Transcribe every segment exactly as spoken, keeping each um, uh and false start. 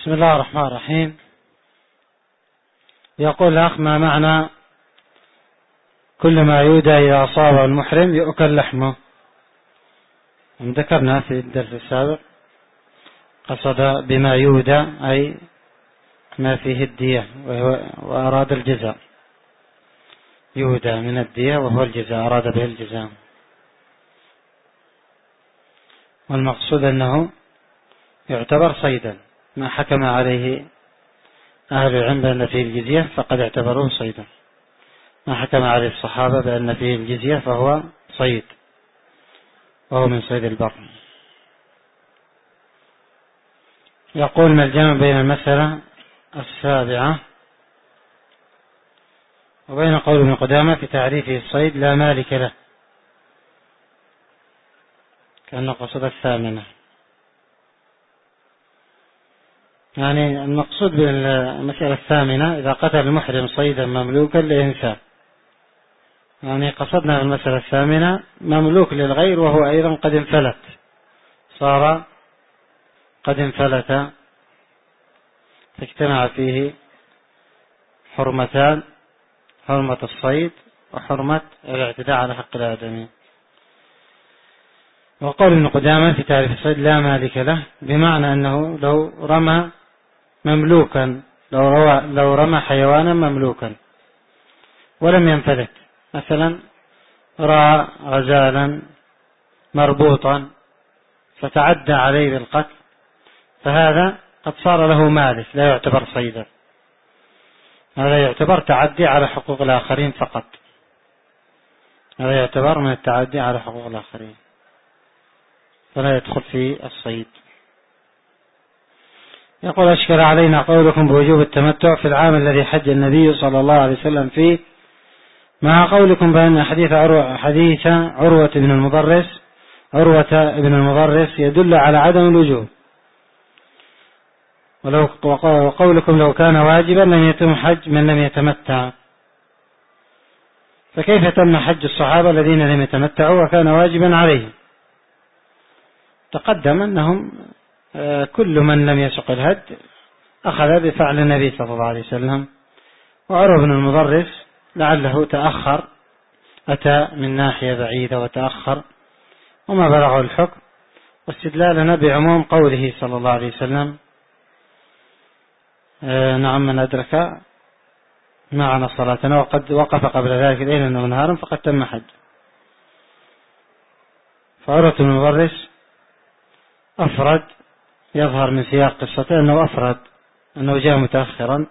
بسم الله الرحمن الرحيم. يقول الأخ: ما معنى كل ما يودى إذا أصابه المحرم يؤكل لحمه؟ ذكرنا في الدرس السابق قصد بما يودى أي ما فيه الدية وأراد الجزاء. يودى من الدية وهو الجزاء، أراد به الجزاء، والمقصود أنه يعتبر صيدا. ما حكم عليه أهل العلم بأن فيه الجزية فقد اعتبروه صيدا، ما حكم عليه الصحابة بأن فيه الجزية فهو صيد، وهو من صيد البر. يقول: ما الجمع بين المسألة السابعة وبين قول ابن قدامة في تعريفه الصيد لا مالك له؟ كأنه قصد الثامنة، يعني المقصود بالمسألة الثامنة إذا قتل المحرم صيدا مملوكا لإنسان، يعني قصدنا في المسألة الثامنة مملوك للغير وهو أيضا قد انفلت، صار قد انفلت، فاجتمع فيه حرمتان: حرمة الصيد وحرمة الاعتداء على حق الآدمي. وقول ابن قدامة في تعريف الصيد لا مالك له بمعنى أنه لو رمى مملوكا، لو, روى لو رمى حيوانا مملوكا ولم ينفلت، مثلا رأى غزالا مربوطا فتعدى عليه بالقتل، فهذا قد صار له مالك، لا يعتبر صيدا، هذا يعتبر تعدي على حقوق الآخرين فقط، هذا يعتبر من التعدي على حقوق الآخرين، فلا يدخل في الصيد. يقول: أشكل علينا قولكم بوجوب التمتع في العام الذي حج النبي صلى الله عليه وسلم فيه، مع قولكم بأن حديث عروة, حديث عروة بن المضرس عروة بن المضرس يدل على عدم الوجوب، ولو وقولكم لو كان واجبا لم يتم حج من لم يتمتع، فكيف تم حج الصحابة الذين لم يتمتعوا وكان واجبا عليهم؟ تقدم أنهم كل من لم يسق الهد أخذ بفعل النبي صلى الله عليه وسلم، وعروة بن المضرس لعله تأخر، أتى من ناحية بعيدة وتأخر وما بلغه الحكم، واستدلالنا بعموم قوله صلى الله عليه وسلم: نعم من أدرك معنا صلاتنا وقد وقف قبل ذلك ليلا ونهارا فقد تم حج. فعروة بن المضرس أفرد، يظهر من سياق قصته أنه أفرد، أنه جاء متأخرا،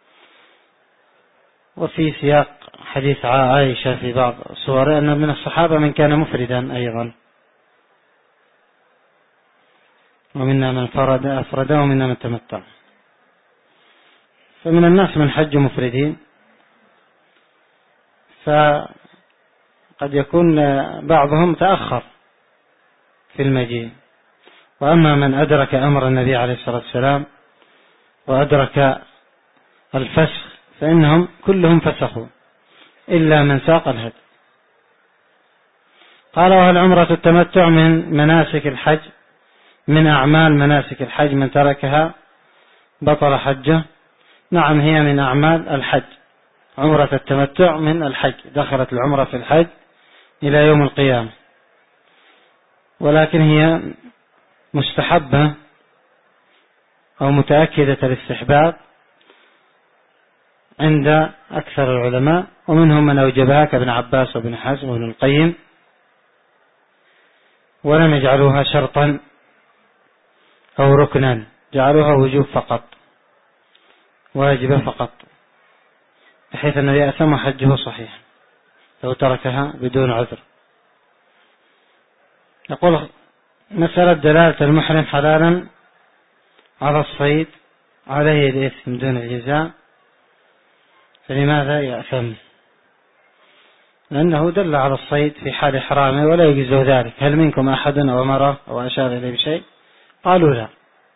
وفي سياق حديث عائشة في بعض صوره أن من الصحابة من كان مفردا أيضا، ومنا من فرد أفرد ومنا من تمتع، فمن الناس من حج مفردين، فقد يكون بعضهم تأخر في المجيء. وأما من أدرك أمر النبي عليه الصلاة والسلام وأدرك الفسخ فإنهم كلهم فسخوا إلا من ساق الهدي. قال: وهل عمرة التمتع من مناسك الحج من أعمال مناسك الحج من تركها بطل حجه؟ نعم، هي من أعمال الحج. عمرة التمتع من الحج، دخلت العمرة في الحج إلى يوم القيامة، ولكن هي مستحبة أو متأكدة الاستحباب عند أكثر العلماء، ومنهم من أوجبها كابن عباس وابن حزم وابن القيم، ولم يجعلوها شرطا أو ركنا، جعلوها وجوب فقط، واجبة فقط، بحيث أنه يأثم حجه صحيح لو تركها بدون عذر. يقول: مسألة دلالة المحرم حلالا على الصيد عليه الإثم دون الجزاء، فلماذا يأثم؟ لأنه دل على الصيد في حال حرامه ولا يجوز ذلك. هل منكم أحد أو مرة أو أشار إليه بشيء؟ قالوا لا.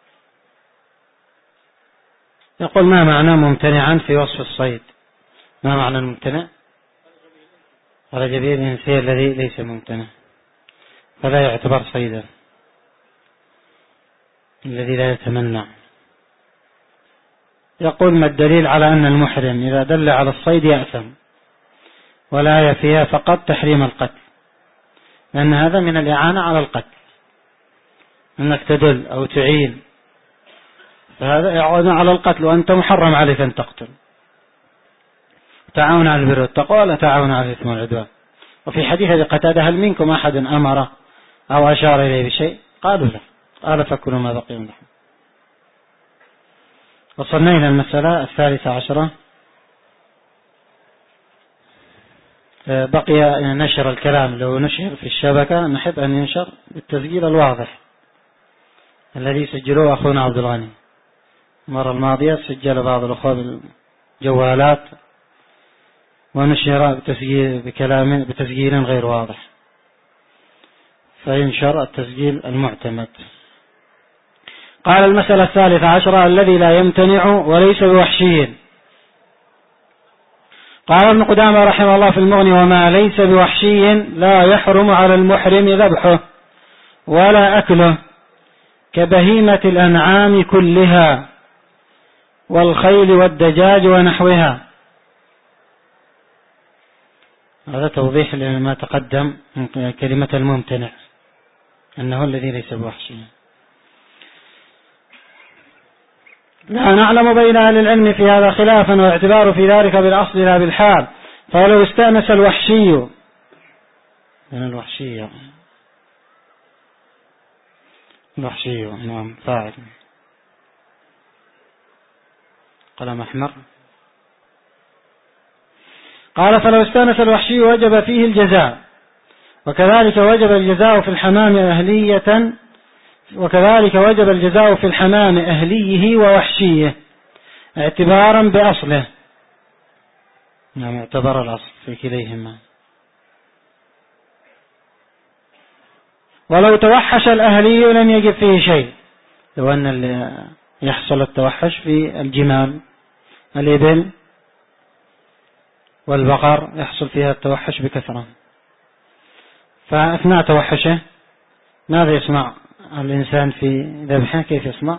يقول: ما معنى ممتنعا في وصف الصيد؟ ما معنى الممتنع؟ على جبيل الإنسي الذي ليس ممتنع، فلا يعتبر صيدا، الذي لا يتمنع. يقول ما الدليل على أن المحرم إذا دل على الصيد يأثم، والآية فيها فقط تحريم القتل، لأن هذا من الإعانة على القتل، أنك تدل أو تعين، فهذا إعانة على القتل، وأنت محرم عليك أن تقتل. تعاون على البر والتقوى ولا تعاون على الإثم والعدوان. وفي حديث أبي قتادة هل منكم أحد أمر أو أشار إليه بشيء؟ قالوا لا، قال فكلوا ما بقي من لحم. وصلنا إلى المسألة الثالثة عشرة، بقي نشر الكلام. لو نشر في الشبكة نحب أن ينشر بالتسجيل الواضح الذي سجلوه أخونا عبد الغني المرة الماضية، سجل بعض الأخوة بالجوالات ونشر بتسجيل بكلام بتسجيل غير واضح، فينشر التسجيل المعتمد. قال المسألة الثالثة عشرة الذي لا يمتنع وليس بوحشي. قال ابن قدامة رحمه الله في المغني وما ليس بوحشي لا يحرم على المحرم ذبحه ولا أكله، كبهيمة الأنعام كلها والخيل والدجاج ونحوها. هذا توضيح لما تقدم من كلمة الممتنع، أنه الذي ليس بوحشي. لا نعلم بين أهل العلم في هذا خلافا، واعتبار في ذلك بالأصل لا بالحال. فلو استأنس الوحشي من الوحشي الوحشي نعم فاعل قلم أحمر. قال فلو استأنس الوحشي وجب فيه الجزاء، وكذلك وجب الجزاء في الحمام أهلية وكذلك وجب الجزاء في الحمام أهليه ووحشيه اعتبارا بأصله. نعم اعتبر الأصل في كليهما. ولو توحش الأهلي لم يجب فيه شيء، لو أن يحصل التوحش في الجمال الإبل والبقر يحصل فيها التوحش بكثرة، فأثناء توحشه ماذا يصنع الإنسان في ذبحه؟ كيف يصنع؟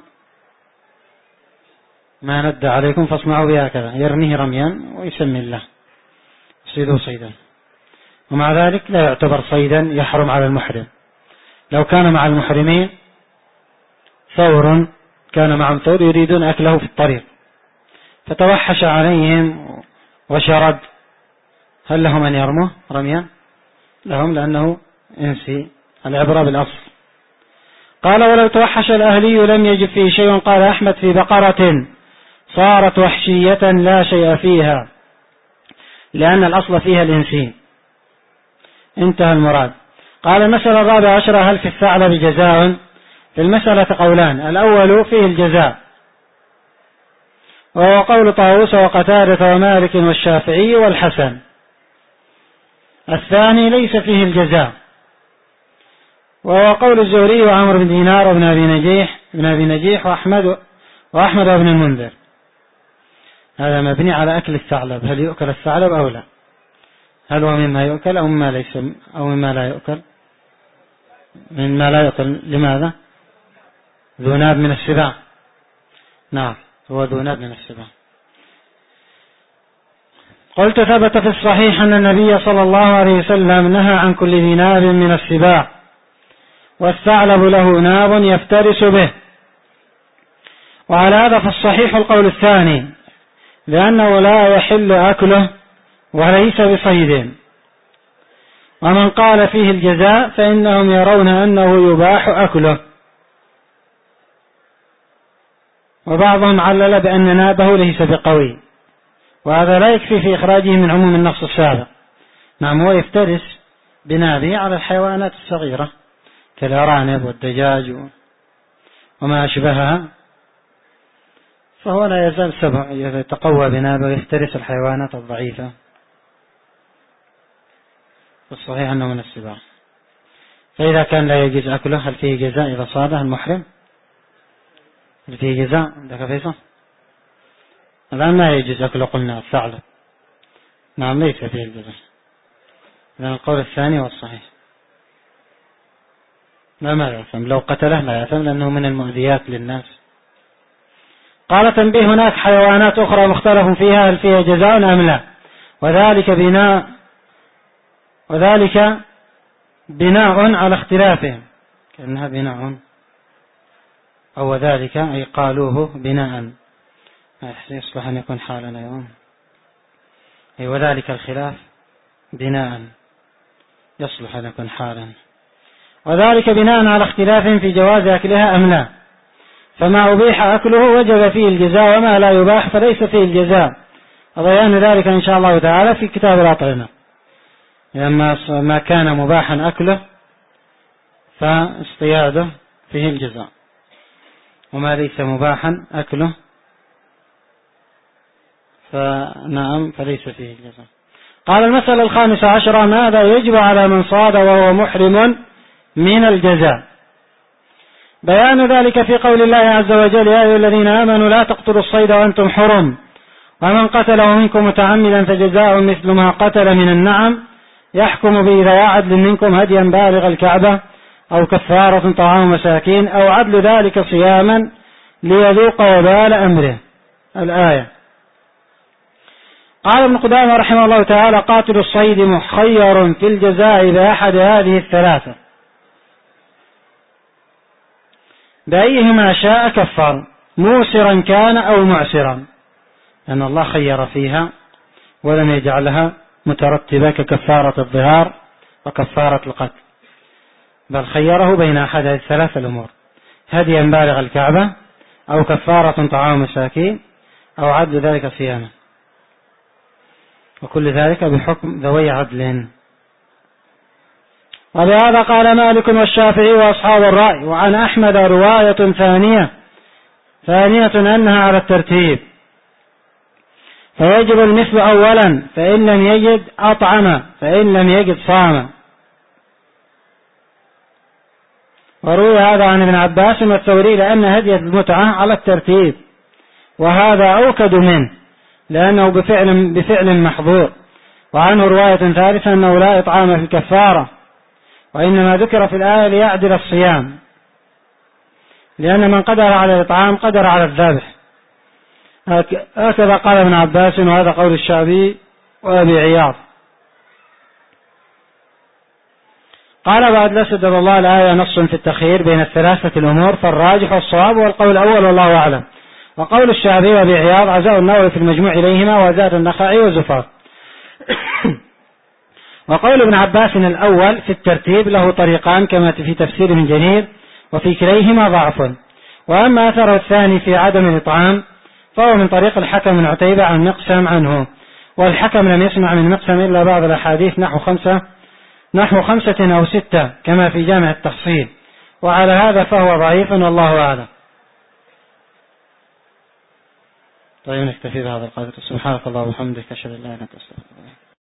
ما ند عليكم فاصنعوا بها كذا، يرميه رميا ويسمي الله صيدوا صيدا، ومع ذلك لا يعتبر صيدا يحرم على المحرم. لو كان مع المحرمين ثور، كان معهم ثور يريدون أكله في الطريق فتوحش عليهم وشرد، هل لهم أن يرموه رميا؟ لهم، لأنه إنسي، العبرة بالأصل. قال ولو توحش الأهلي لم يجب فيه شيء. قال أحمد في بقرة صارت وحشية لا شيء فيها، لأن الأصل فيها الإنسي. انتهى المراد. قال المسألة الرابعة عشرة هل في الثعلب جزاء؟ في المسألة قولان، الأول فيه الجزاء وهو قول طاووس وقتادة ومالك والشافعي والحسن، الثاني ليس فيه الجزاء وهو قول الزهري وعمر بن دينار وابن أبي نجيح ابن أبي نجيح وأحمد وأحمد بن المنذر. هذا مبني على أكل الثعلب، هل يؤكل الثعلب أو لا؟ هل هو مما يؤكل أو مما ليس أو مما لا يؤكل؟ مما لا يؤكل. لماذا؟ ذو ناب من السباع. نعم هو ذو ناب من السباع. قلت ثبت في الصحيح أن النبي صلى الله عليه وسلم نهى عن كل ذي ناب من السباع، والثعلب له ناب يفترس به. وعلى هذا فالصحيح القول الثاني، لأنه لا يحل أكله وليس بصيد. ومن قال فيه الجزاء فإنهم يرون أنه يباح أكله، وبعضهم علل بأن نابه ليس بقوي، وهذا لا يكفي في إخراجه من عموم النص السابق. نعم هو يفترس بنابه على الحيوانات الصغيرة كالأرانب والدجاج وما أشبهها، فهو لا يزال سبع يتقوى بنابه ويفترس الحيوانات الضعيفة، والصحيح أنه من السباع. فإذا كان لا يجوز أكله هل فيه جزاء إذا صاده المحرم؟ هل فيه جزاء عندك فيصل؟ الآن لا يجوز أكله قلنا الثعلب. نعم ليس فيه الجزاء، لأن القول الثاني هو الصحيح. لا ما يأثم، لو قتله لا يأثم لأنه من المؤذيات للناس. قال تنبيه: هناك حيوانات أخرى مختلف فيها هل فيها جزاء أم لا، وذلك بناء وذلك بناء على اختلافهم، كأنها بناء أو ذلك أي قالوه بناء، يصلح أن يكون حالا أيضا، أي وذلك الخلاف بناء يصلح أن يكون حالا، وذلك بناء على اختلاف في جواز أكلها أم لا، فما أبيح أكله وجب فيه الجزاء، وما لا يباح فليس فيه الجزاء، وبيان ذلك إن شاء الله تعالى في كتاب الأطعمة، لما ما كان مباحا أكله فاصطياده فيه الجزاء، وما ليس مباحا أكله فنعم فليس فيه الجزاء. قال: المسألة الخامسة عشرة: ماذا يجب على من صاد وهو محرم من الجزاء؟ بيان ذلك في قول الله عز وجل: يا أيها الذين آمنوا لا تقتلوا الصيد وأنتم حرم، ومن قتله منكم متعمدا فجزاء مثل ما قتل من النعم يحكم به ذوى عدل منكم هديا بالغ الكعبة أو كفارة طعام مساكين أو عدل ذلك صياما ليذوق وبال أمره. الآية. قال ابن قدامة رحمه الله تعالى: قاتل الصيد مخير في الجزاء بأحد هذه الثلاثة، بأيهما شاء كفر، موسرا كان أو معسرا، لأن الله خير فيها ولم يجعلها مترتبة ككفارة الظهار وكفارة القتل، بل خيره بين أحد هذه الثلاثة الأمور: هديا بالغ الكعبة أو كفارة طعام مساكين أو عدل ذلك صياما، وكل ذلك بحكم ذوي عدل. وبهذا قال مالك والشافعي وأصحاب الرأي، وعن أحمد رواية ثانية ثانية أنها على الترتيب، فيجب المثل أولا، فإن لم يجد أطعم، فإن لم يجد صام. وروي هذا عن ابن عباس والثوري لأن هدية المتعة على الترتيب، وهذا أوكد منه لأنه بفعل, بفعل محظور. وعنه رواية ثالثة أنه لا إطعام في الكفارة، وإنما ذكر في الآية ليعدل الصيام، لأن من قدر على الإطعام قدر على الذبح، هكذا قال ابن عباس، وهذا قول الشعبي وأبي عياض. قال بعد: لا سدد الله الآية نص في التخيير بين الثلاثة الأمور، فالراجح والصواب والقول الأول والله أعلم. وقول الشعبي وأبي عياض عزاء النووي في المجموع إليهما وزاد النخعي وزفار. وقول ابن عباس الأول في الترتيب له طريقان كما في تفسير ابن جرير، وفي كليهما ضعف. وأما أثره الثاني في عدم الإطعام فهو من طريق الحكم بن عتيبة عن مقسم عنه، والحكم لم يسمع من مقسم إلا بعض الأحاديث نحو خمسة نحو خمسة أو ستة كما في جامع التفصيل، وعلى هذا فهو ضعيف والله أعلم. طيب نكتفي بهذا القدر. سبحانك اللهم وبحمدك، أشهد أن لا إله إلا أنت، أستغفرك.